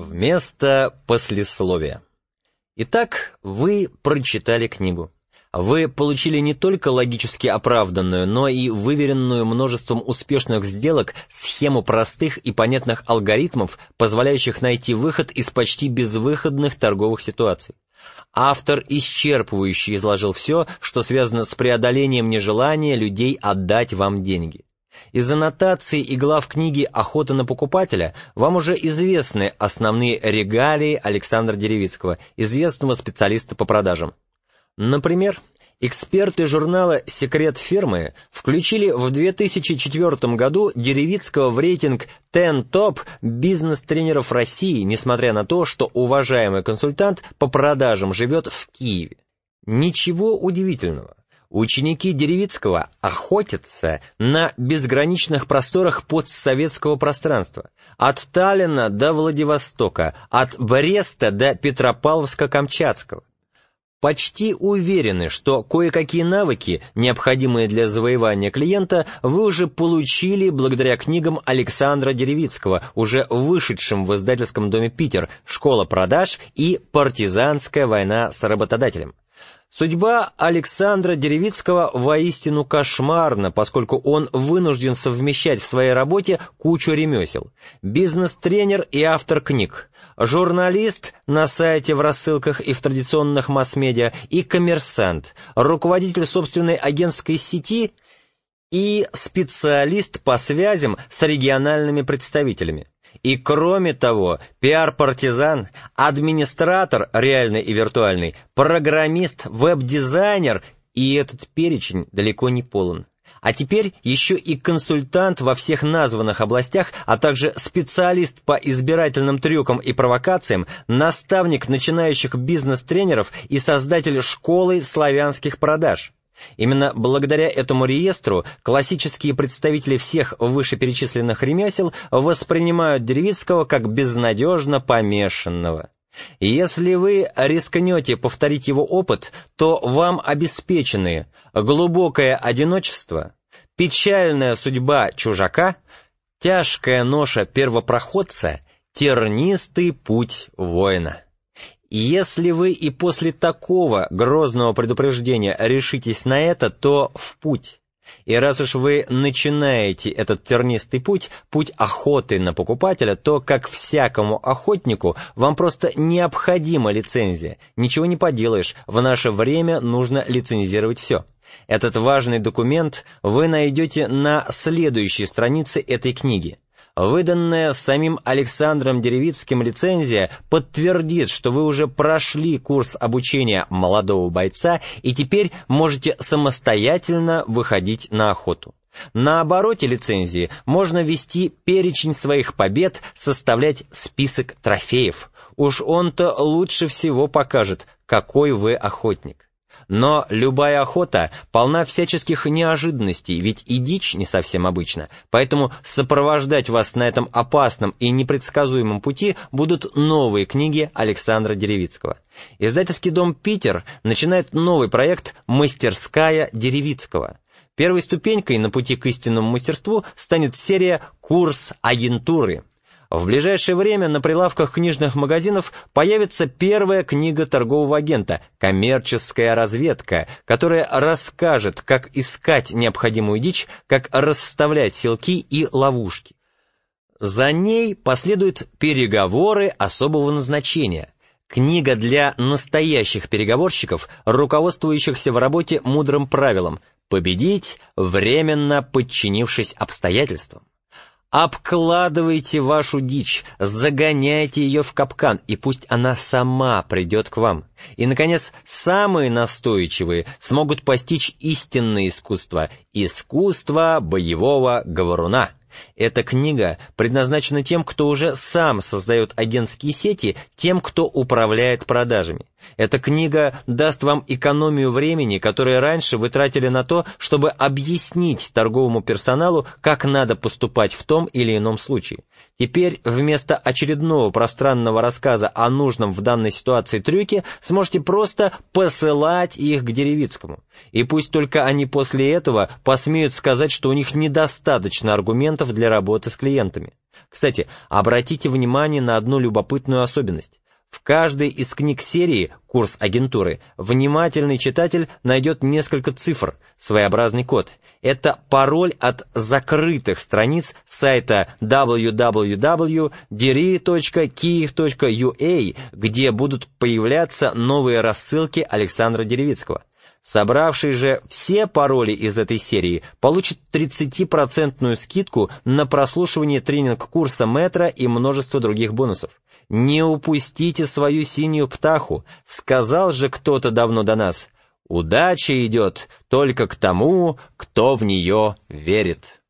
Вместо послесловия. Итак, вы прочитали книгу. Вы получили не только логически оправданную, но и выверенную множеством успешных сделок схему простых и понятных алгоритмов, позволяющих найти выход из почти безвыходных торговых ситуаций. Автор исчерпывающе изложил все, что связано с преодолением нежелания людей отдать вам деньги. Из аннотаций и глав книги «Охота на покупателя» вам уже известны основные регалии Александра Деревицкого, известного специалиста по продажам. Например, эксперты журнала «Секрет фирмы» включили в 2004 году Деревицкого в рейтинг 10 топ бизнес-тренеров России, несмотря на то, что уважаемый консультант по продажам живет в Киеве. Ничего удивительного. Ученики Деревицкого охотятся на безграничных просторах постсоветского пространства, от Таллина до Владивостока, от Бреста до Петропавловска-Камчатского. Почти уверены, что кое-какие навыки, необходимые для завоевания клиента, вы уже получили благодаря книгам Александра Деревицкого, уже вышедшим в издательском доме «Питер», «Школа продаж» и «Партизанская война с работодателем». Судьба Александра Деревицкого воистину кошмарна, поскольку он вынужден совмещать в своей работе кучу ремесел. Бизнес-тренер и автор книг, журналист на сайте, в рассылках и в традиционных масс-медиа, и коммерсант, руководитель собственной агентской сети и специалист по связям с региональными представителями. И кроме того, пиар-партизан, администратор реальный и виртуальный, программист, веб-дизайнер, и этот перечень далеко не полон. А теперь еще и консультант во всех названных областях, а также специалист по избирательным трюкам и провокациям, наставник начинающих бизнес-тренеров и создатель школы славянских продаж. Именно благодаря этому реестру классические представители всех вышеперечисленных ремесел воспринимают Деревицкого как безнадежно помешанного. И если вы рискнете повторить его опыт, то вам обеспечены глубокое одиночество, печальная судьба чужака, тяжкая ноша первопроходца, тернистый путь воина. И если вы и после такого грозного предупреждения решитесь на это, то в путь. И раз уж вы начинаете этот тернистый путь, путь охоты на покупателя, то, как всякому охотнику, вам просто необходима лицензия. Ничего не поделаешь, в наше время нужно лицензировать все. Этот важный документ вы найдете на следующей странице этой книги. Выданная самим Александром Деревицким лицензия подтвердит, что вы уже прошли курс обучения молодого бойца и теперь можете самостоятельно выходить на охоту. На обороте лицензии можно вести перечень своих побед, составлять список трофеев. Уж он-то лучше всего покажет, какой вы охотник. Но любая охота полна всяческих неожиданностей, ведь и дичь не совсем обычна, поэтому сопровождать вас на этом опасном и непредсказуемом пути будут новые книги Александра Деревицкого. Издательский дом «Питер» начинает новый проект «Мастерская Деревицкого». Первой ступенькой на пути к истинному мастерству станет серия «Курс агентуры». В ближайшее время на прилавках книжных магазинов появится первая книга торгового агента «Коммерческая разведка», которая расскажет, как искать необходимую дичь, как расставлять силки и ловушки. За ней последуют «Переговоры особого назначения», книга для настоящих переговорщиков, руководствующихся в работе мудрым правилом «победить, временно подчинившись обстоятельствам». Обкладывайте вашу дичь, загоняйте ее в капкан, и пусть она сама придет к вам. И, наконец, самые настойчивые смогут постичь истинное искусство боевого говоруна. Эта книга предназначена тем, кто уже сам создает агентские сети, тем, кто управляет продажами. Эта книга даст вам экономию времени, которое раньше вы тратили на то, чтобы объяснить торговому персоналу, как надо поступать в том или ином случае. Теперь вместо очередного пространного рассказа о нужном в данной ситуации трюке сможете просто посылать их к Деревицкому. И пусть только они после этого посмеют сказать, что у них недостаточно аргументов для работы с клиентами. Кстати, обратите внимание на одну любопытную особенность. В каждой из книг серии «Курс агентуры» внимательный читатель найдет несколько цифр, своеобразный код. Это пароль от закрытых страниц сайта www.deri.kiev.ua, где будут появляться новые рассылки Александра Деревицкого. Собравший же все пароли из этой серии получит 30% скидку на прослушивание тренинг-курса Метра и множество других бонусов. Не упустите свою синюю птаху, сказал же кто-то давно до нас. Удача идет только к тому, кто в нее верит.